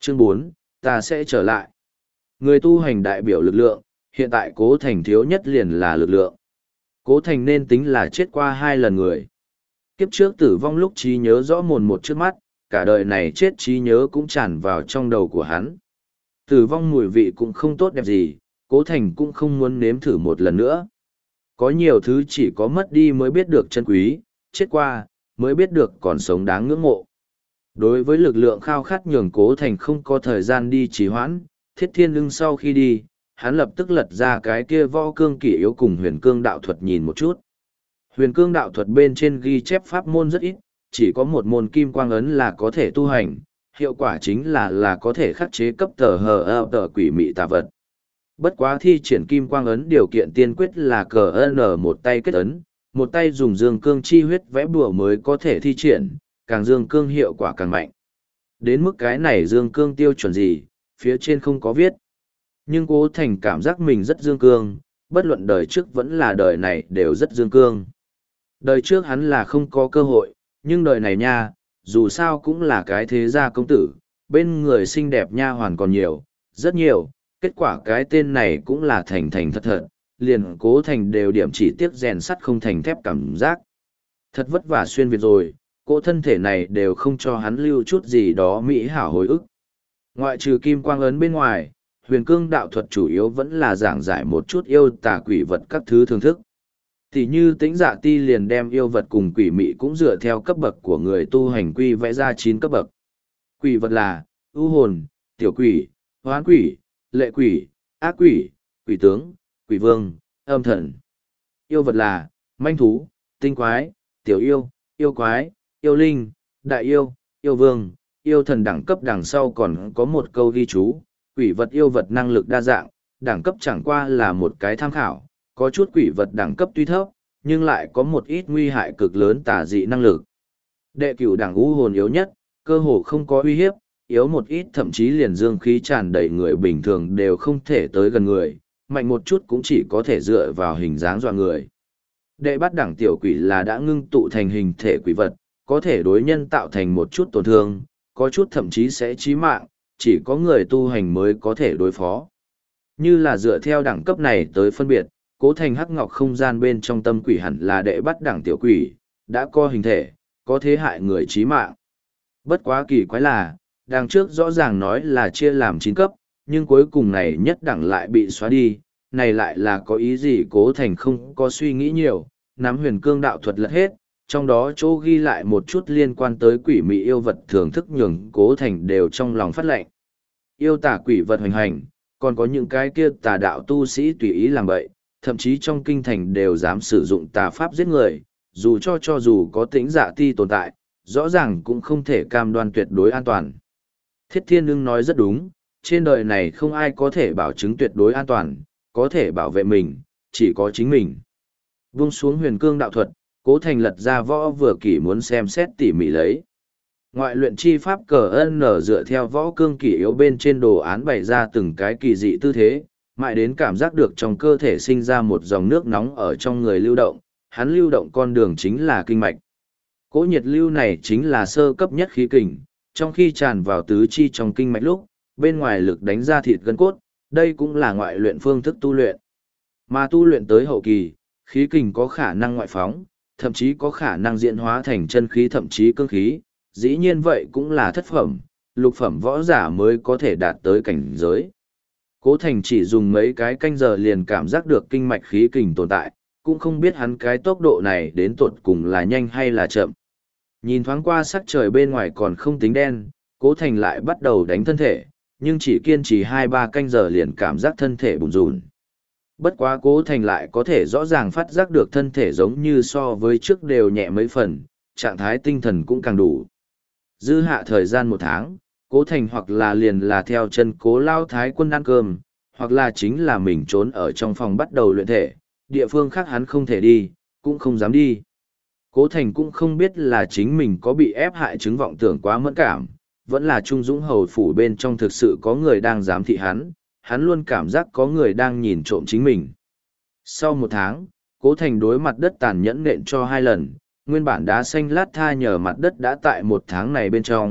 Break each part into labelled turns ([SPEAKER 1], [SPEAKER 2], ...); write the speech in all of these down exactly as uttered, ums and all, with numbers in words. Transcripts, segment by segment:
[SPEAKER 1] Chương bốn, ta sẽ trở lại. Người tu hành đại biểu lực lượng, hiện tại Cố Thành thiếu nhất liền là lực lượng. Cố Thành nên tính là chết qua hai lần người. Kiếp trước tử vong lúc trí nhớ rõ mồn một trước mắt, cả đời này chết trí nhớ cũng tràn vào trong đầu của hắn. Tử vong mùi vị cũng không tốt đẹp gì, Cố Thành cũng không muốn nếm thử một lần nữa. Có nhiều thứ chỉ có mất đi mới biết được chân quý, chết qua, mới biết được còn sống đáng ngưỡng mộ. Đối với lực lượng khao khát nhường Cố Thành không có thời gian đi trì hoãn, Thiết Thiên Ưng sau khi đi, hắn lập tức lật ra cái kia võ cương kỷ yếu cùng huyền cương đạo thuật nhìn một chút. Huyền cương đạo thuật bên trên ghi chép pháp môn rất ít, chỉ có một môn kim quang ấn là có thể tu hành, hiệu quả chính là là có thể khắc chế cấp tờ hờ ơ tờ quỷ mị tà vật. Bất quá thi triển kim quang ấn điều kiện tiên quyết là cờ ân một tay kết ấn, một tay dùng dương cương chi huyết vẽ bùa mới có thể thi triển, càng dương cương hiệu quả càng mạnh. Đến mức cái này dương cương tiêu chuẩn gì, phía trên không có viết. Nhưng Cố Thành cảm giác mình rất dương cương, bất luận đời trước vẫn là đời này đều rất dương cương. Đời trước hắn là không có cơ hội, nhưng đời này nha, dù sao cũng là cái thế gia công tử, bên người xinh đẹp nha hoàn còn nhiều, rất nhiều, kết quả cái tên này cũng là thành thành thật thật, liền Cố Thành đều điểm chỉ tiếc rèn sắt không thành thép cảm giác. Thật vất vả xuyên Việt rồi, cỗ thân thể này đều không cho hắn lưu chút gì đó mỹ hảo hồi ức. Ngoại trừ kim quang ấn bên ngoài, huyền cương đạo thuật chủ yếu vẫn là giảng giải một chút yêu tà quỷ vật các thứ thưởng thức. Thì như tĩnh dạ ti liền đem yêu vật cùng quỷ mị cũng dựa theo cấp bậc của người tu hành quy vẽ ra chín cấp bậc. Quỷ vật là ưu hồn, tiểu quỷ, hoán quỷ, lệ quỷ, ác quỷ, quỷ tướng, quỷ vương, âm thần. Yêu vật là manh thú, tinh quái, tiểu yêu, yêu quái, yêu linh, đại yêu, yêu vương, yêu thần. Đẳng cấp đằng sau còn có một câu ghi chú, quỷ vật yêu vật năng lực đa dạng, đẳng cấp chẳng qua là một cái tham khảo, có chút quỷ vật đẳng cấp tuy thấp, nhưng lại có một ít nguy hại cực lớn tà dị năng lực. Đệ cửu đẳng u hồn yếu nhất, cơ hồ không có uy hiếp, yếu một ít thậm chí liền dương khí tràn đầy người bình thường đều không thể tới gần người, mạnh một chút cũng chỉ có thể dựa vào hình dáng dọa người. Đệ bát đẳng tiểu quỷ là đã ngưng tụ thành hình thể quỷ vật, có thể đối nhân tạo thành một chút tổn thương, có chút thậm chí sẽ chí mạng, chỉ có người tu hành mới có thể đối phó. Như là dựa theo đẳng cấp này tới phân biệt, Cố Thành hắc ngọc không gian bên trong tâm quỷ hẳn là đệ bắt đẳng tiểu quỷ, đã có hình thể, có thế hại người chí mạng. Bất quá kỳ quái là, đằng trước rõ ràng nói là chia làm chín cấp, nhưng cuối cùng này nhất đẳng lại bị xóa đi, này lại là có ý gì? Cố Thành không có suy nghĩ nhiều, nắm huyền cương đạo thuật lật hết, trong đó chỗ ghi lại một chút liên quan tới quỷ mị yêu vật thưởng thức nhường Cố Thành đều trong lòng phát lệnh. Yêu tà quỷ vật hoành hành, còn có những cái kia tà đạo tu sĩ tùy ý làm bậy, thậm chí trong kinh thành đều dám sử dụng tà pháp giết người, dù cho cho dù có tĩnh dạ ti tồn tại, rõ ràng cũng không thể cam đoan tuyệt đối an toàn. Thiết Thiên Ưng nói rất đúng, trên đời này không ai có thể bảo chứng tuyệt đối an toàn, có thể bảo vệ mình, chỉ có chính mình. Vung xuống huyền cương đạo thuật, Cố Thành lật ra võ vừa kỷ muốn xem xét tỉ mỉ lấy. Ngoại luyện chi pháp cờ ân nở dựa theo võ cương kỷ yếu bên trên đồ án bày ra từng cái kỳ dị tư thế, mãi đến cảm giác được trong cơ thể sinh ra một dòng nước nóng ở trong người lưu động, hắn lưu động con đường chính là kinh mạch. Cỗ nhiệt lưu này chính là sơ cấp nhất khí kình, trong khi tràn vào tứ chi trong kinh mạch lúc, bên ngoài lực đánh ra thịt gân cốt, đây cũng là ngoại luyện phương thức tu luyện. Mà tu luyện tới hậu kỳ, khí kình có khả năng ngoại phóng, thậm chí có khả năng diễn hóa thành chân khí thậm chí cương khí, dĩ nhiên vậy cũng là thất phẩm, lục phẩm võ giả mới có thể đạt tới cảnh giới. Cố Thành chỉ dùng mấy cái canh giờ liền cảm giác được kinh mạch khí kình tồn tại, cũng không biết hắn cái tốc độ này đến tột cùng là nhanh hay là chậm. Nhìn thoáng qua sắc trời bên ngoài còn không tính đen, Cố Thành lại bắt đầu đánh thân thể, nhưng chỉ kiên trì hai ba canh giờ liền cảm giác thân thể bùn rùn. Bất quá Cố Thành lại có thể rõ ràng phát giác được thân thể giống như so với trước đều nhẹ mấy phần, trạng thái tinh thần cũng càng đủ. Dư hạ thời gian một tháng, Cố Thành hoặc là liền là theo chân Cố Lao Thái quân ăn cơm, hoặc là chính là mình trốn ở trong phòng bắt đầu luyện thể, địa phương khác hắn không thể đi, cũng không dám đi. Cố Thành cũng không biết là chính mình có bị ép hại chứng vọng tưởng quá mẫn cảm, vẫn là Trung Dũng hầu phủ bên trong thực sự có người đang giám thị hắn, hắn luôn cảm giác có người đang nhìn trộm chính mình. Sau một tháng, Cố Thành đối mặt đất tàn nhẫn nện cho hai lần, nguyên bản đá xanh lát tha nhờ mặt đất đã tại một tháng này bên trong,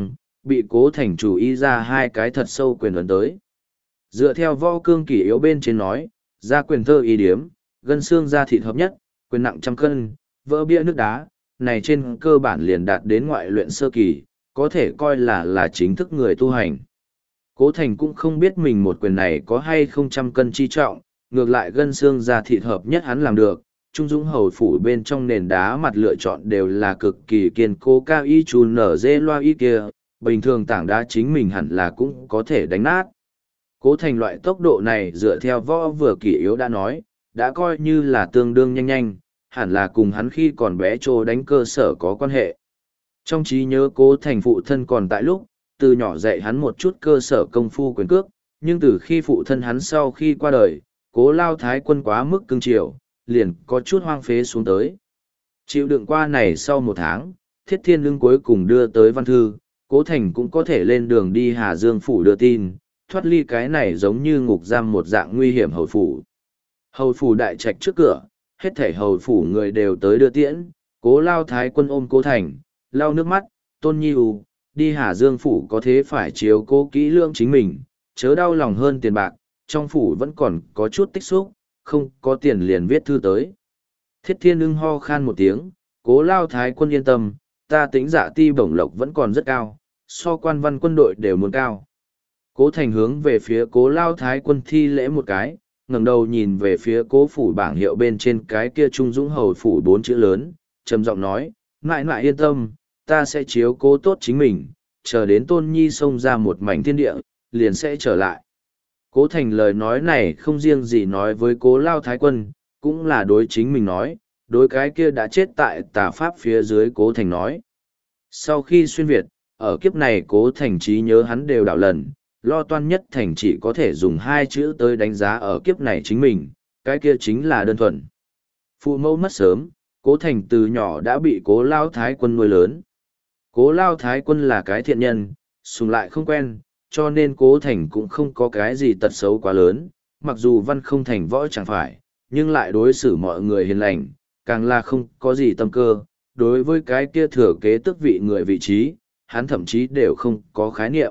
[SPEAKER 1] bị Cố Thành chủ ý ra hai cái thật sâu quyền ấn tới. Dựa theo võ cương kỷ yếu bên trên nói, ra quyền thơ y điếm, gân xương da thịt hợp nhất, quyền nặng trăm cân, vỡ bia nước đá, này trên cơ bản liền đạt đến ngoại luyện sơ kỳ, có thể coi là là chính thức người tu hành. Cố Thành cũng không biết mình một quyền này có hay không trăm cân chi trọng, ngược lại gân xương da thịt hợp nhất hắn làm được. Trung Dũng hầu phủ bên trong nền đá mặt lựa chọn đều là cực kỳ kiên cố cao y chú nở dê loa y kia, bình thường tảng đá chính mình hẳn là cũng có thể đánh nát. Cố Thành loại tốc độ này dựa theo võ vừa kỷ yếu đã nói, đã coi như là tương đương nhanh nhanh, hẳn là cùng hắn khi còn bé trô đánh cơ sở có quan hệ. Trong trí nhớ Cố Thành phụ thân còn tại lúc, từ nhỏ dạy hắn một chút cơ sở công phu quyền cước, nhưng từ khi phụ thân hắn sau khi qua đời, Cố Lao Thái Quân quá mức cưng chiều, liền có chút hoang phế xuống tới. Chịu đựng qua này sau một tháng, Thiết Thiên Lương cuối cùng đưa tới văn thư, Cố Thành cũng có thể lên đường đi Hà Dương Phủ đưa tin, thoát ly cái này giống như ngục giam một dạng nguy hiểm hầu phủ. Hầu phủ đại trạch trước cửa, hết thảy hầu phủ người đều tới đưa tiễn, Cố Lao Thái Quân ôm Cố Thành, lau nước mắt, Tôn Nhi ù, đi Hà Dương Phủ có thế phải chiếu cố kỹ lưỡng chính mình, chớ đau lòng hơn tiền bạc, trong phủ vẫn còn có chút tích xúc, không có tiền liền viết thư tới. Thiết Thiên ưng ho khan một tiếng, Cố Lao Thái Quân yên tâm, ta tính dạ ti bổng lộc vẫn còn rất cao, so quan văn quân đội đều muốn cao. Cố Thành hướng về phía Cố Lao Thái Quân thi lễ một cái, ngẩng đầu nhìn về phía Cố phủ bảng hiệu bên trên cái kia Trung Dũng hầu phủ bốn chữ lớn, trầm giọng nói, ngại ngại yên tâm, ta sẽ chiếu cố tốt chính mình, chờ đến Tôn Nhi xông ra một mảnh thiên địa, liền sẽ trở lại. Cố Thành lời nói này không riêng gì nói với Cố Lao Thái Quân, cũng là đối chính mình nói, đối cái kia đã chết tại tà pháp phía dưới Cố Thành nói. Sau khi xuyên Việt, ở kiếp này Cố Thành trí nhớ hắn đều đảo lần, lo toan nhất thành chỉ có thể dùng hai chữ tới đánh giá ở kiếp này chính mình, cái kia chính là đơn thuần. Phụ mẫu mất sớm, Cố Thành từ nhỏ đã bị Cố Lao Thái Quân nuôi lớn. Cố Lao Thái Quân là cái thiện nhân, sùng lại không quen, cho nên Cố Thành cũng không có cái gì tật xấu quá lớn, mặc dù văn không thành võ chẳng phải, nhưng lại đối xử mọi người hiền lành, càng là không có gì tâm cơ, đối với cái kia thừa kế tước vị người vị trí, hắn thậm chí đều không có khái niệm.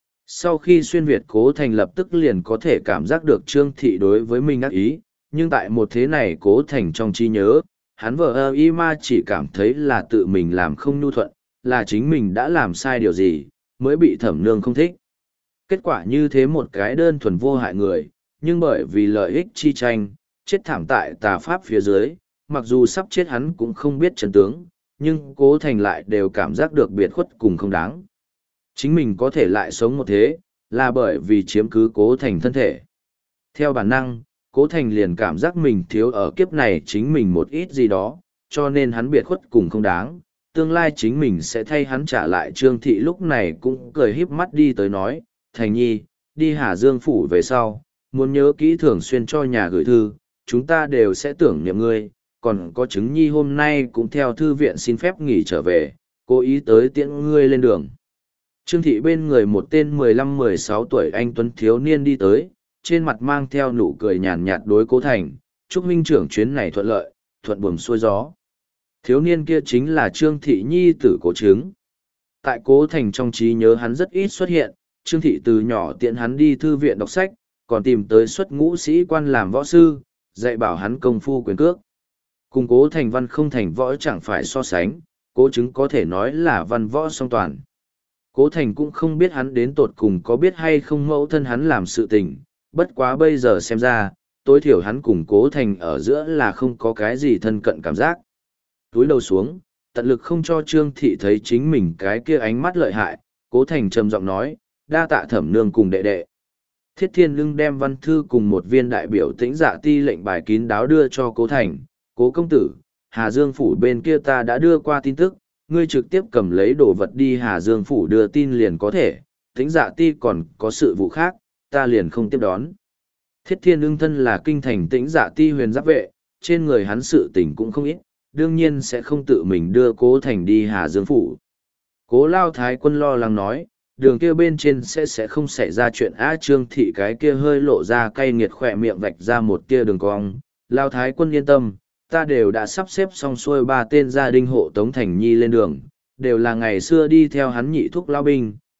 [SPEAKER 1] Sau khi xuyên Việt Cố Thành lập tức liền có thể cảm giác được Trương Thị đối với mình ác ý, nhưng tại một thế này Cố Thành trong trí nhớ, hắn vợ ơ y ma chỉ cảm thấy là tự mình làm không nhu thuận, là chính mình đã làm sai điều gì, mới bị thẩm nương không thích. Kết quả như thế một cái đơn thuần vô hại người, nhưng bởi vì lợi ích chi tranh, chết thảm tại tà pháp phía dưới, mặc dù sắp chết hắn cũng không biết chân tướng, nhưng Cố Thành lại đều cảm giác được biệt khuất cùng không đáng. Chính mình có thể lại sống một thế, là bởi vì chiếm cứ Cố Thành thân thể. Theo bản năng, Cố Thành liền cảm giác mình thiếu ở kiếp này chính mình một ít gì đó, cho nên hắn biệt khuất cùng không đáng. Tương lai chính mình sẽ thay hắn trả lại. Trương Thị lúc này cũng cười híp mắt đi tới nói, Thành Nhi, đi Hà Dương Phủ về sau, muốn nhớ kỹ thường xuyên cho nhà gửi thư, chúng ta đều sẽ tưởng niệm ngươi, còn có chứng Nhi hôm nay cũng theo thư viện xin phép nghỉ trở về, cố ý tới tiễn ngươi lên đường. Trương Thị bên người một tên mười lăm mười sáu tuổi anh tuấn thiếu niên đi tới, trên mặt mang theo nụ cười nhàn nhạt đối Cố Thành, chúc huynh trưởng chuyến này thuận lợi, thuận buồm xuôi gió. Thiếu niên kia chính là Trương Thị nhi tử Cố Trứng. Tại Cố Thành trong trí nhớ hắn rất ít xuất hiện, Trương Thị từ nhỏ tiện hắn đi thư viện đọc sách, còn tìm tới xuất ngũ sĩ quan làm võ sư, dạy bảo hắn công phu quyền cước. Cùng Cố Thành văn không thành võ chẳng phải so sánh, Cố Trứng có thể nói là văn võ song toàn. Cố Thành cũng không biết hắn đến tột cùng có biết hay không mẫu thân hắn làm sự tình, bất quá bây giờ xem ra, tối thiểu hắn cùng Cố Thành ở giữa là không có cái gì thân cận cảm giác. Túi đầu xuống, tận lực không cho Trương Thị thấy chính mình cái kia ánh mắt lợi hại, Cố Thành trầm giọng nói, đa tạ thẩm nương cùng đệ đệ. Thiết Thiên Lương đem văn thư cùng một viên đại biểu tĩnh dạ ti lệnh bài kín đáo đưa cho Cố Thành, Cố công tử, Hà Dương Phủ bên kia ta đã đưa qua tin tức, ngươi trực tiếp cầm lấy đồ vật đi Hà Dương Phủ đưa tin liền có thể, tĩnh dạ ti còn có sự vụ khác, ta liền không tiếp đón. Thiết Thiên Lương thân là kinh thành tĩnh dạ ti huyền giáp vệ, trên người hắn sự tình cũng không ít, đương nhiên sẽ không tự mình đưa Cố Thành đi Hà Dương Phủ. Cố Lao Thái Quân lo lắng nói, đường kia bên trên sẽ sẽ không xảy ra chuyện á. Trương Thị cái kia hơi lộ ra cay nghiệt khỏe miệng vạch ra một tia đường cong. Lao Thái Quân yên tâm, ta đều đã sắp xếp xong xuôi ba tên gia đình hộ Tống Thành Nhi lên đường, đều là ngày xưa đi theo hắn nhị thúc lao binh,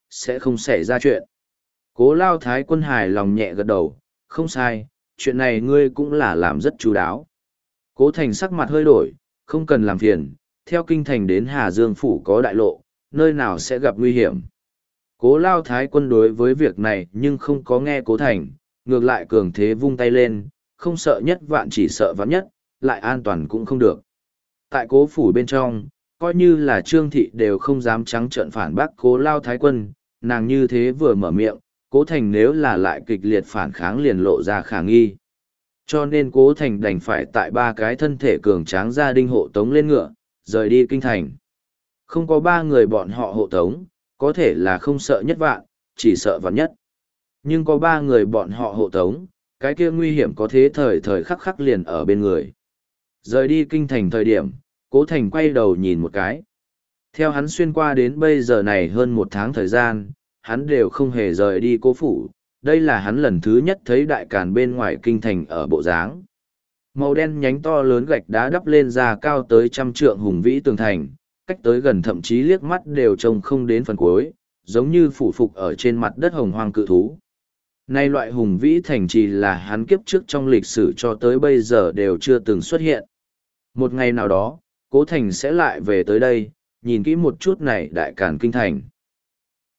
[SPEAKER 1] sẽ không xảy ra chuyện. Cố Lao Thái Quân hài lòng nhẹ gật đầu, không sai, chuyện này ngươi cũng là làm rất chú đáo. Cố Thành sắc mặt hơi đổi, không cần làm phiền, theo kinh thành đến Hà Dương Phủ có đại lộ, nơi nào sẽ gặp nguy hiểm. Cố Lao Thái Quân đối với việc này nhưng không có nghe Cố Thành, ngược lại cường thế vung tay lên, không sợ nhất vạn chỉ sợ vạn nhất, lại an toàn cũng không được. Tại Cố Phủ bên trong, coi như là Trương Thị đều không dám trắng trợn phản bác Cố Lao Thái Quân, nàng như thế vừa mở miệng, Cố Thành nếu là lại kịch liệt phản kháng liền lộ ra khả nghi. Cho nên Cố Thành đành phải tại ba cái thân thể cường tráng gia đình hộ tống lên ngựa, rời đi kinh thành. Không có ba người bọn họ hộ tống, có thể là không sợ nhất vạn, chỉ sợ vạn nhất. Nhưng có ba người bọn họ hộ tống, cái kia nguy hiểm có thế thời thời khắc khắc liền ở bên người. Rời đi kinh thành thời điểm, Cố Thành quay đầu nhìn một cái. Theo hắn xuyên qua đến bây giờ này hơn một tháng thời gian, hắn đều không hề rời đi Cố Phủ. Đây là hắn lần thứ nhất thấy đại càn bên ngoài kinh thành ở bộ dáng. Màu đen nhánh to lớn gạch đá đắp lên ra cao tới trăm trượng hùng vĩ tường thành, cách tới gần thậm chí liếc mắt đều trông không đến phần cuối, giống như phủ phục ở trên mặt đất hồng hoang cự thú. Nay loại hùng vĩ thành trì là hắn kiếp trước trong lịch sử cho tới bây giờ đều chưa từng xuất hiện. Một ngày nào đó, Cố Thành sẽ lại về tới đây, nhìn kỹ một chút này đại càn kinh thành.